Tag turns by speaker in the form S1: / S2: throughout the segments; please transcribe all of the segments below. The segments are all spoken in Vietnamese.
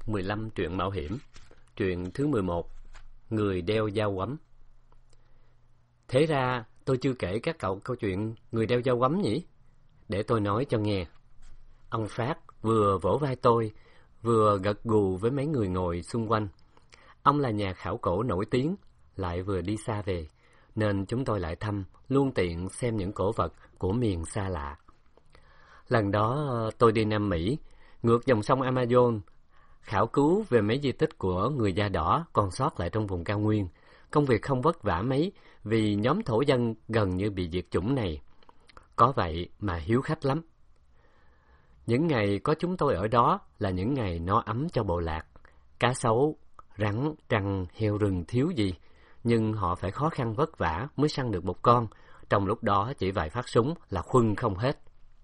S1: 15 truyện mạo hiểm. Truyện thứ 11, Người đeo dao gấm. Thế ra tôi chưa kể các cậu câu chuyện người đeo dao gấm nhỉ? Để tôi nói cho nghe. Ông Phát vừa vỗ vai tôi, vừa gật gù với mấy người ngồi xung quanh. Ông là nhà khảo cổ nổi tiếng, lại vừa đi xa về, nên chúng tôi lại thăm, luôn tiện xem những cổ vật của miền xa lạ. Lần đó tôi đi Nam Mỹ, ngược dòng sông Amazon, khảo cứu về mấy di tích của người da đỏ còn sót lại trong vùng cao nguyên. Công việc không vất vả mấy vì nhóm thổ dân gần như bị diệt chủng này. Có vậy mà hiếu khách lắm. Những ngày có chúng tôi ở đó là những ngày no ấm cho bộ lạc. Cá sấu, rắn, trăng, heo rừng thiếu gì, nhưng họ phải khó khăn vất vả mới săn được một con. Trong lúc đó chỉ vài phát súng là khuân không hết.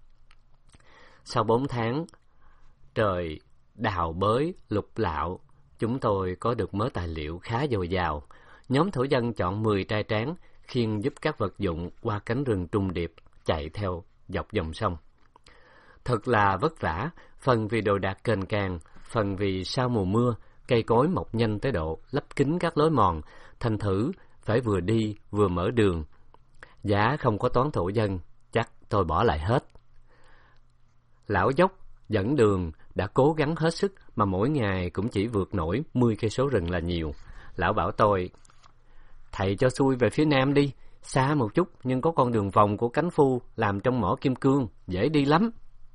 S1: Sau 4 tháng, trời đào bới, lục lạo, chúng tôi có được mớ tài liệu khá dồi dào. Nhóm thổ dân chọn 10 trai tráng, khiêng giúp các vật dụng qua cánh rừng trùng điệp, chạy theo dọc dòng sông. Thật là vất vả, phần vì đồ đạc kềnh càng, phần vì sau mùa mưa, cây cối mọc nhanh tới độ lấp kín các lối mòn, thành thử phải vừa đi vừa mở đường. Giá không có toán thổ dân, chắc tôi bỏ lại hết. Lão dốc dẫn đường đã cố gắng hết sức mà mỗi ngày cũng chỉ vượt nổi 10 cây số rừng là nhiều. Lão bảo tôi, thầy cho xuôi về phía nam đi, xa một chút nhưng có con đường vòng của cánh phu làm trong mỏ kim cương, dễ đi lắm.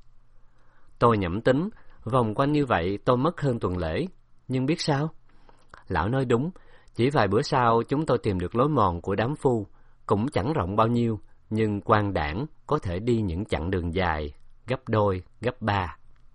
S1: Tôi nhẩm tính, vòng quanh như vậy tôi mất hơn tuần lễ, nhưng biết sao? Lão nói đúng, chỉ vài bữa sau chúng tôi tìm được lối mòn của đám phu, cũng chẳng rộng bao nhiêu, nhưng quang đãng có thể đi những chặng đường dài, gấp đôi, gấp ba.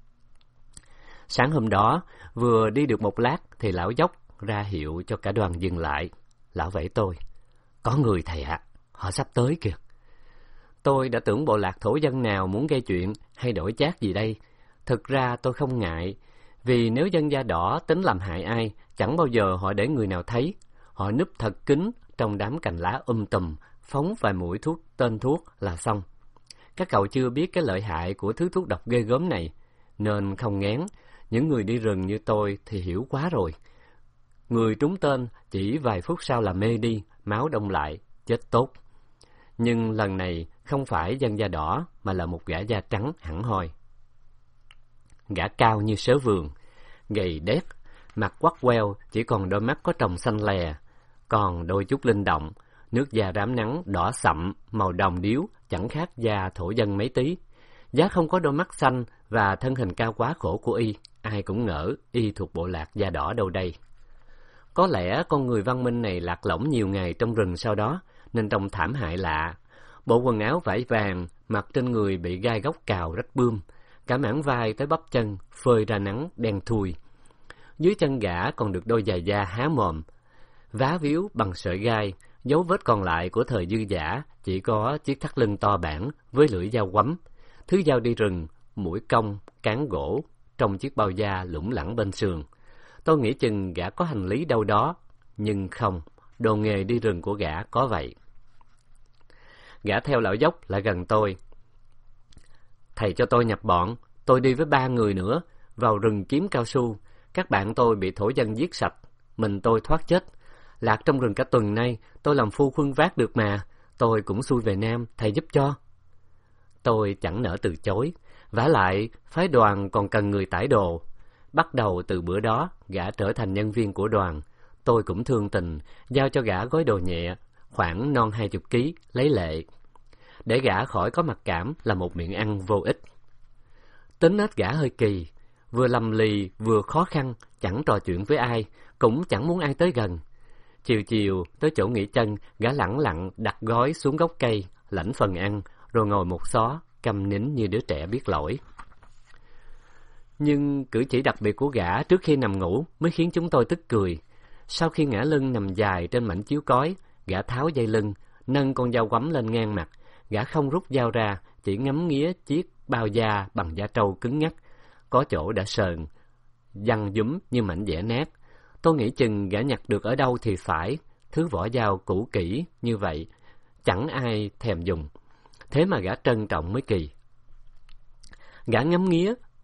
S1: Sáng hôm đó, vừa đi được một lát thì lão dốc ra hiệu cho cả đoàn dừng lại. Lão vẫy tôi, có người thầy ạ, họ sắp tới kìa. Tôi đã tưởng bộ lạc thổ dân nào muốn gây chuyện hay đổi chác gì đây. Thực ra tôi không ngại, vì nếu dân da đỏ tính làm hại ai, chẳng bao giờ họ để người nào thấy. Họ núp thật kín trong đám cành lá tùm, phóng vài mũi tên thuốc là xong. Các cậu chưa biết cái lợi hại của thứ thuốc độc ghê gớm này, nên không ngán. Những người đi rừng như tôi thì hiểu quá rồi. Người trúng tên chỉ vài phút sau là mê đi, máu đông lại, chết tốt. Nhưng lần này không phải dân da đỏ mà là một gã da trắng hẳn hoi. Gã cao như sớ vườn, gầy đét, mặt quắt queo, chỉ còn đôi mắt có tròng xanh lè, còn đôi chút linh động, nước da rám nắng đỏ sậm, màu đồng điếu, chẳng khác da thổ dân mấy tí. Giá không có đôi mắt xanh và thân hình cao quá khổ của y, ai cũng ngỡ y thuộc bộ lạc da đỏ đâu đây. Có lẽ con người văn minh này lạc lõng nhiều ngày trong rừng sau đó, nên trông thảm hại lạ. Bộ quần áo vải vàng, mặc trên người bị gai góc cào rách bươm, cả mảng vai tới bắp chân phơi ra nắng đen thui. Dưới chân gã còn được đôi giày da há mồm, vá víu bằng sợi gai. Dấu vết còn lại của thời dư dả chỉ có chiếc thắt lưng to bản với lưỡi dao quắm, thứ dao đi rừng, mũi cong, cán gỗ trong chiếc bao da lủng lẳng bên sườn. Tôi nghĩ chừng gã có hành lý đâu đó, nhưng không, đồ nghề đi rừng của gã có vậy. Gã theo lão dốc lại gần tôi. Thầy cho tôi nhập bọn, tôi đi với 3 người nữa, vào rừng kiếm cao su. Các bạn tôi bị thổ dân giết sạch, mình tôi thoát chết. Lạc trong rừng cả tuần nay, tôi làm phu khuân vác được mà, tôi cũng xuôi về Nam, thầy giúp cho. Tôi chẳng nỡ từ chối, vả lại phái đoàn còn cần người tải đồ. Bắt đầu từ bữa đó, gã trở thành nhân viên của đoàn. Tôi cũng thương tình, giao cho gã gói đồ nhẹ, khoảng non 20 ký, lấy lệ. Để gã khỏi có mặc cảm là một miệng ăn vô ích. Tính nết gã hơi kỳ, vừa lầm lì vừa khó khăn, chẳng trò chuyện với ai, cũng chẳng muốn ai tới gần. Chiều chiều tới chỗ nghỉ chân, gã lẳng lặng đặt gói xuống gốc cây, lãnh phần ăn, rồi ngồi một xó, câm nín như đứa trẻ biết lỗi. Nhưng cử chỉ đặc biệt của gã trước khi nằm ngủ mới khiến chúng tôi tức cười. Sau khi ngả lưng nằm dài trên mảnh chiếu cói, gã tháo dây lưng, nâng con dao quắm lên ngang mặt. Gã không rút dao ra, chỉ ngắm nghía chiếc bao da bằng da trâu cứng ngắc, có chỗ đã sờn, văng dúm như mảnh dẻ nát. Tôi nghĩ chừng gã nhặt được ở đâu thì phải, thứ vỏ dao cũ kỹ như vậy, chẳng ai thèm dùng. Thế mà gã trân trọng mới kỳ. Gã ngắm nghía,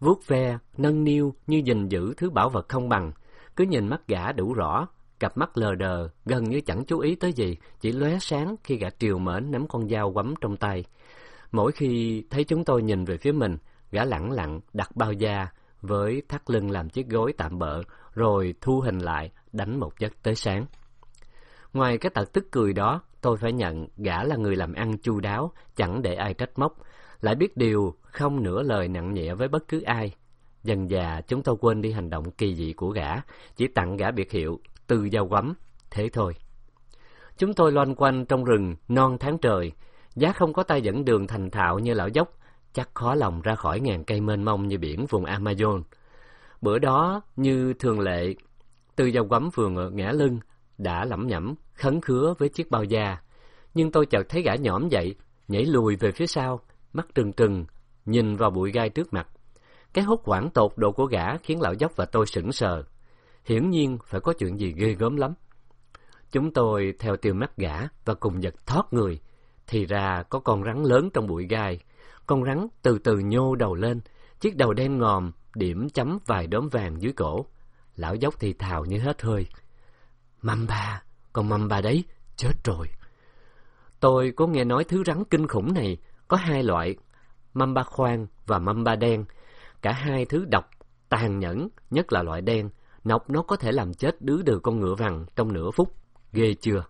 S1: vuốt ve, nâng niu như gìn giữ thứ bảo vật không bằng. Cứ nhìn mắt gã đủ rõ, cặp mắt lờ đờ, gần như chẳng chú ý tới gì, chỉ lóe sáng khi gã triều mến nắm con dao quắm trong tay. Mỗi khi thấy chúng tôi nhìn về phía mình, gã lẳng lặng đặt bao da với thắt lưng làm chiếc gối tạm bợ, rồi thu hình lại, đánh một giấc tới sáng. Ngoài cái tật tức cười đó, tôi phải nhận gã là người làm ăn chu đáo, chẳng để ai trách móc, lại biết điều không nửa lời nặng nhẹ với bất cứ ai. Dần dà chúng tôi quên đi hành động kỳ dị của gã, chỉ tặng gã biệt hiệu Tư Dao Quắm, thế thôi. Chúng tôi loanh quanh trong rừng non tháng trời, giá không có tay dẫn đường thành thạo như lão dốc, chắc khó lòng ra khỏi ngàn cây mênh mông như biển vùng Amazon. Bữa đó, như thường lệ, Tư Dao Quắm vừa ngã lưng, đã lẩm nhẩm, khấn khứa với chiếc bao da. Nhưng tôi chợt thấy gã nhõm dậy, nhảy lùi về phía sau, mắt trừng trừng, nhìn vào bụi gai trước mặt. Cái hốt hoảng tột độ của gã khiến lão dốc và tôi sững sờ. Hiển nhiên phải có chuyện gì ghê gớm lắm. Chúng tôi theo tia mắt gã và cùng giật thót người. Thì ra có con rắn lớn trong bụi gai. Con rắn từ từ nhô đầu lên, chiếc đầu đen ngòm, điểm chấm vài đốm vàng dưới cổ. Lão dốc thì thào như hết hơi. Mamba, con mamba đấy, chết rồi. Tôi có nghe nói thứ rắn kinh khủng này có hai loại, mamba khoang và mamba đen. Cả hai thứ độc, tàn nhẫn, nhất là loại đen. Nọc nó có thể làm chết đứa đừ con ngựa vằn trong nửa phút. Ghê chưa?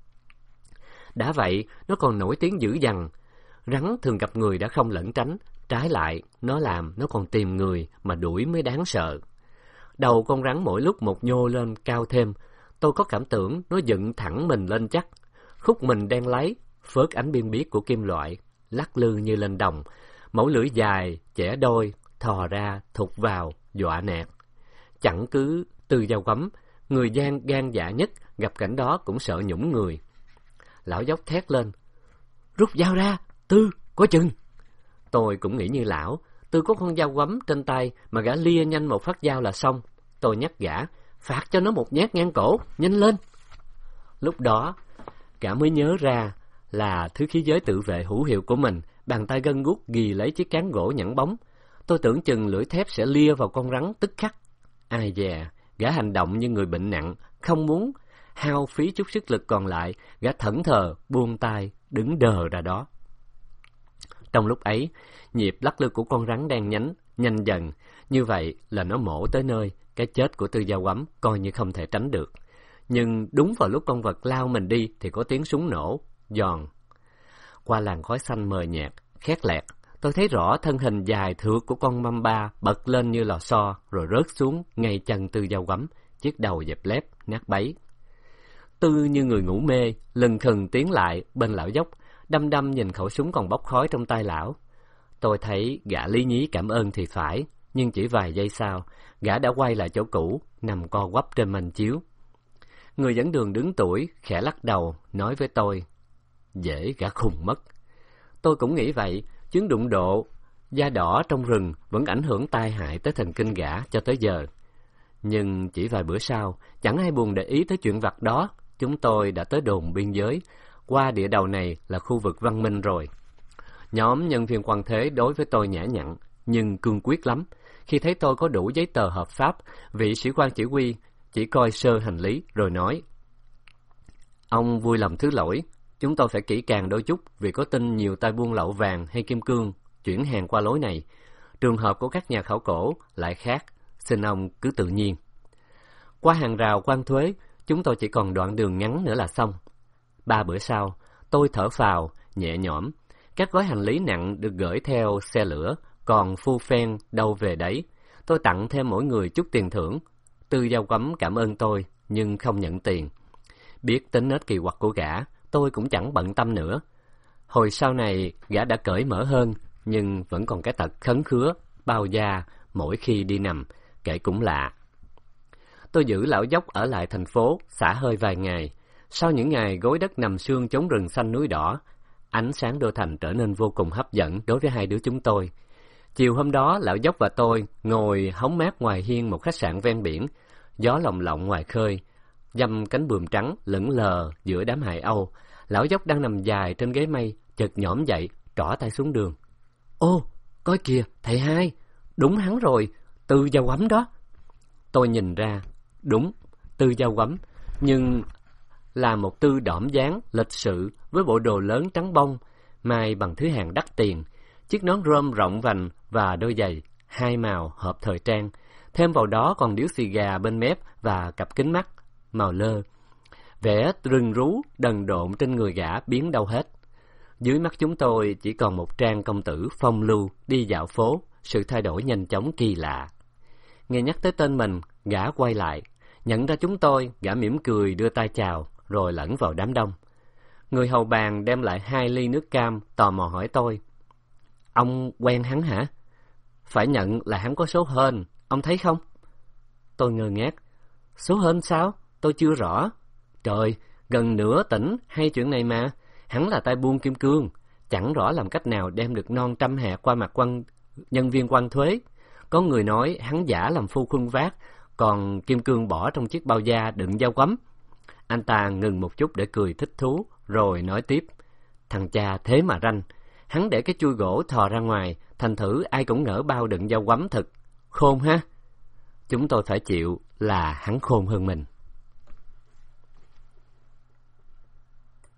S1: Đã vậy, nó còn nổi tiếng dữ dằn. Rắn thường gặp người đã không lẩn tránh. Trái lại, nó còn tìm người mà đuổi mới đáng sợ. Đầu con rắn mỗi lúc một nhô lên cao thêm. Tôi có cảm tưởng nó dựng thẳng mình lên chắc. Khúc mình đen láy, phớt ánh biên biếc của kim loại, lắc lư như lên đồng. Mẩu lưỡi dài, chẻ đôi, thò ra, thụt vào, dọa nạt. Chẳng cứ Tư Dao Quắm, người gan dạ nhất gặp cảnh đó cũng sợ nhũng người. Lão dốc thét lên. Rút dao ra, Tư, có chừng. Tôi cũng nghĩ như lão. Tư có con dao quắm trên tay mà gã lia nhanh một phát dao là xong. Tôi nhắc gã, phạt cho nó một nhát ngang cổ, nhanh lên. Lúc đó, gã mới nhớ ra là thứ khí giới tự vệ hữu hiệu của mình, bàn tay gân guốc ghì lấy chiếc cán gỗ nhẵn bóng. Tôi tưởng chừng lưỡi thép sẽ lia vào con rắn tức khắc. Ai dè, gã hành động như người bệnh nặng, không muốn hao phí chút sức lực còn lại, gã thẫn thờ, buông tay, đứng đờ ra đó. Trong lúc ấy, nhịp lắc lư của con rắn đen nhánh, nhanh dần, như vậy là nó mổ tới nơi, cái chết của Tư Dao Quắm coi như không thể tránh được. Nhưng đúng vào lúc con vật lao mình đi thì có tiếng súng nổ, giòn. Qua làn khói xanh mờ nhạt, khét lẹt, tôi thấy rõ thân hình dài thượt của con mamba bật lên như lò xo, rồi rớt xuống ngay chân Tư Dao Quắm, chiếc đầu dẹp lép, nát bấy. Tư như người ngủ mê, lừng khừng tiến lại bên lão dốc, đăm đăm nhìn khẩu súng còn bốc khói trong tay lão. Tôi thấy gã lý nhí cảm ơn thì phải, nhưng chỉ vài giây sau, gã đã quay lại chỗ cũ, nằm co quắp trên manh chiếu. Người dẫn đường đứng tuổi, khẽ lắc đầu, nói với tôi, dễ gã khùng mất. Tôi cũng nghĩ vậy, chứng đụng độ, da đỏ trong rừng vẫn ảnh hưởng tai hại tới thần kinh gã cho tới giờ. Nhưng chỉ vài bữa sau, chẳng ai buồn để ý tới chuyện vặt đó, chúng tôi đã tới đồn biên giới, qua địa đầu này là khu vực văn minh rồi. Nhóm nhân viên quan thế đối với tôi nhã nhặn, nhưng cương quyết lắm. Khi thấy tôi có đủ giấy tờ hợp pháp, vị sĩ quan chỉ huy chỉ coi sơ hành lý rồi nói, ông vui lòng thứ lỗi, chúng tôi phải kỹ càng đôi chút vì có tin nhiều tay buôn lậu vàng hay kim cương chuyển hàng qua lối này. Trường hợp của các nhà khảo cổ lại khác, xin ông cứ tự nhiên. Qua hàng rào quan thuế, chúng tôi chỉ còn đoạn đường ngắn nữa là xong. 3 bữa sau, tôi thở phào, nhẹ nhõm. Các gói hành lý nặng được gửi theo xe lửa, còn phu phen đâu về đấy. Tôi tặng thêm mỗi người chút tiền thưởng. Tư Dao Quắm cảm ơn tôi, nhưng không nhận tiền. Biết tính nết kỳ quặc của gã, tôi cũng chẳng bận tâm nữa. Hồi sau này, gã đã cởi mở hơn, nhưng vẫn còn cái tật khấn khứa, bao da, mỗi khi đi nằm, kể cũng lạ. Tôi giữ lão dốc ở lại thành phố, xả hơi vài ngày. Sau những ngày gối đất nằm sương chốn rừng xanh núi đỏ, ánh sáng đô thành trở nên vô cùng hấp dẫn đối với hai đứa chúng tôi. Chiều hôm đó, lão dốc và tôi ngồi hóng mát ngoài hiên một khách sạn ven biển, gió lồng lộng ngoài khơi, dăm cánh buồm trắng lững lờ giữa đám hải âu. Lão dốc đang nằm dài trên ghế mây, chợt nhõm dậy, trỏ tay xuống đường. Ô, coi kìa, thầy hai, Đúng hắn rồi, Tư Dao Quắm đó. Tôi nhìn ra, đúng, Tư Dao Quắm, nhưng là một Tư đỏm dáng, lịch sự, với bộ đồ lớn trắng bông, may bằng thứ hàng đắt tiền, chiếc nón rôm rộng vành và đôi giày hai màu hợp thời trang, thêm vào đó còn điếu xì gà bên mép và cặp kính mắt màu lơ. Vẻ rừng rú đần độn trên người gã biến đâu hết. Dưới mắt chúng tôi chỉ còn một Trang công tử phong lưu đi dạo phố, sự thay đổi nhanh chóng kỳ lạ. Nghe nhắc tới tên mình, gã quay lại, nhận ra chúng tôi, gã mỉm cười đưa tay chào, rồi lẫn vào đám đông. Người hầu bàn đem lại 2 ly nước cam, tò mò hỏi tôi: Ông quen hắn hả? Phải nhận là hắn có số hên, ông thấy không? Tôi ngơ ngác. Số hên sao? Tôi chưa rõ. Trời, gần nửa tỉnh hay chuyện này mà. Hắn là tay buôn kim cương, chẳng rõ làm cách nào đem được non trăm hạt qua mặt nhân viên quan thuế. Có người nói hắn giả làm phu khuân vác, còn kim cương bỏ trong chiếc bao da đựng dao quắm. Anh ta ngừng một chút để cười thích thú, rồi nói tiếp: Thằng cha thế mà ranh, hắn để cái chuôi gỗ thò ra ngoài, thành thử ai cũng ngỡ bao đựng dao quắm thật. Khôn ha? Chúng tôi phải chịu là hắn khôn hơn mình.